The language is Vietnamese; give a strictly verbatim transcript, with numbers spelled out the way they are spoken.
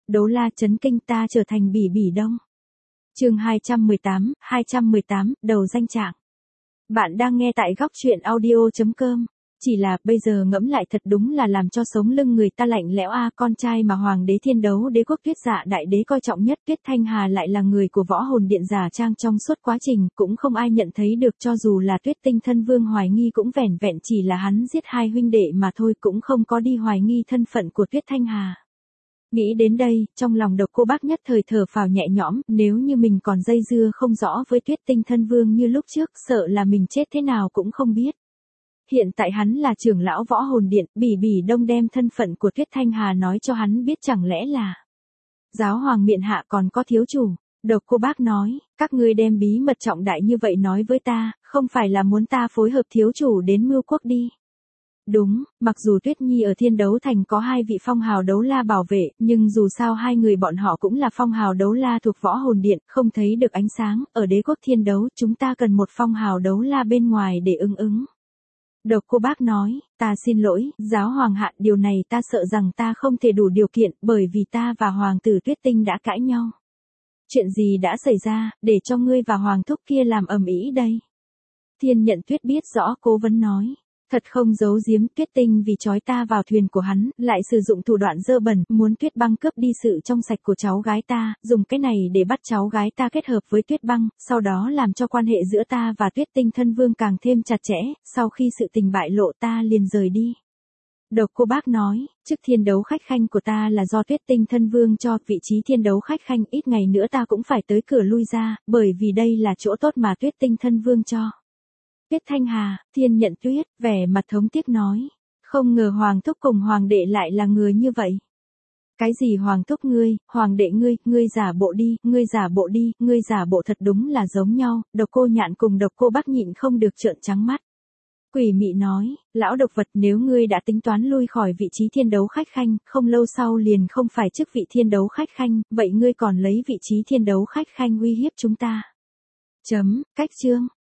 Đấu La chấn kinh ta trở thành Bỉ Bỉ Đông. Chương hai trăm mười tám, hai trăm mười tám, đầu danh trạng. Bạn đang nghe tại góc truyện audio chấm com. Chỉ là, bây giờ ngẫm lại thật đúng là làm cho sống lưng người ta lạnh lẽo a, con trai mà Hoàng đế Thiên Đấu Đế quốc Tuyết Dạ Đại Đế coi trọng nhất, Tuyết Thanh Hà lại là người của Võ Hồn Điện giả trang trong suốt quá trình, cũng không ai nhận thấy được, cho dù là Tuyết Tinh Thân Vương hoài nghi cũng vẻn vẹn chỉ là hắn giết hai huynh đệ mà thôi, cũng không có đi hoài nghi thân phận của Tuyết Thanh Hà. Nghĩ đến đây, trong lòng Độc Cô Bác nhất thời thở phào nhẹ nhõm, nếu như mình còn dây dưa không rõ với Tuyết Tinh Thân Vương như lúc trước, sợ là mình chết thế nào cũng không biết. Hiện tại hắn là trưởng lão Võ Hồn Điện, Bỉ Bỉ Đông đem thân phận của Tuyết Thanh Hà nói cho hắn biết, chẳng lẽ là giáo hoàng miện hạ còn có thiếu chủ. Độc Cô Bác nói, các ngươi đem bí mật trọng đại như vậy nói với ta, không phải là muốn ta phối hợp thiếu chủ đến mưu quốc đi. Đúng, mặc dù Tuyết Nhi ở Thiên Đấu Thành có hai vị phong hào đấu la bảo vệ, nhưng dù sao hai người bọn họ cũng là phong hào đấu la thuộc Võ Hồn Điện, không thấy được ánh sáng, ở đế quốc Thiên Đấu chúng ta cần một phong hào đấu la bên ngoài để ứng ứng. Độc Cô Bác nói, ta xin lỗi, giáo hoàng hạ, điều này ta sợ rằng ta không thể đủ điều kiện, bởi vì ta và hoàng tử Tuyết Tinh đã cãi nhau. Chuyện gì đã xảy ra, để cho ngươi và hoàng thúc kia làm ầm ĩ đây? Thiên Nhận Tuyết biết rõ, cố vấn nói. Thật không giấu giếm, Tuyết Tinh vì trói ta vào thuyền của hắn, lại sử dụng thủ đoạn dơ bẩn, muốn Tuyết Băng cướp đi sự trong sạch của cháu gái ta, dùng cái này để bắt cháu gái ta kết hợp với Tuyết Băng, sau đó làm cho quan hệ giữa ta và Tuyết Tinh Thân Vương càng thêm chặt chẽ, sau khi sự tình bại lộ ta liền rời đi. Độc Cô Bác nói, chức thiên đấu khách khanh của ta là do Tuyết Tinh Thân Vương cho, vị trí thiên đấu khách khanh ít ngày nữa ta cũng phải tới cửa lui ra, bởi vì đây là chỗ tốt mà Tuyết Tinh Thân Vương cho. Tuyết Thanh Hà, Thiên Nhận Tuyết, vẻ mặt thống tiếc nói. Không ngờ hoàng thúc cùng hoàng đệ lại là người như vậy. Cái gì hoàng thúc ngươi, hoàng đệ ngươi, ngươi giả bộ đi, ngươi giả bộ đi, ngươi giả bộ thật đúng là giống nhau. Độc Cô Nhạn cùng Độc Cô Bác nhịn không được trợn trắng mắt. Quỷ mị nói, lão độc vật, nếu ngươi đã tính toán lui khỏi vị trí thiên đấu khách khanh, không lâu sau liền không phải chức vị thiên đấu khách khanh, vậy ngươi còn lấy vị trí thiên đấu khách khanh uy hiếp chúng ta. Chấm, cách chương.